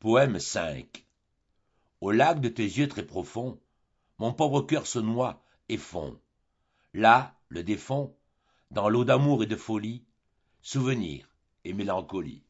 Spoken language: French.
Poème 5. Au lac de tes yeux très profonds, mon pauvre cœur se noie et fond. Là, le défend, dans l'eau d'amour et de folie, souvenir et mélancolie.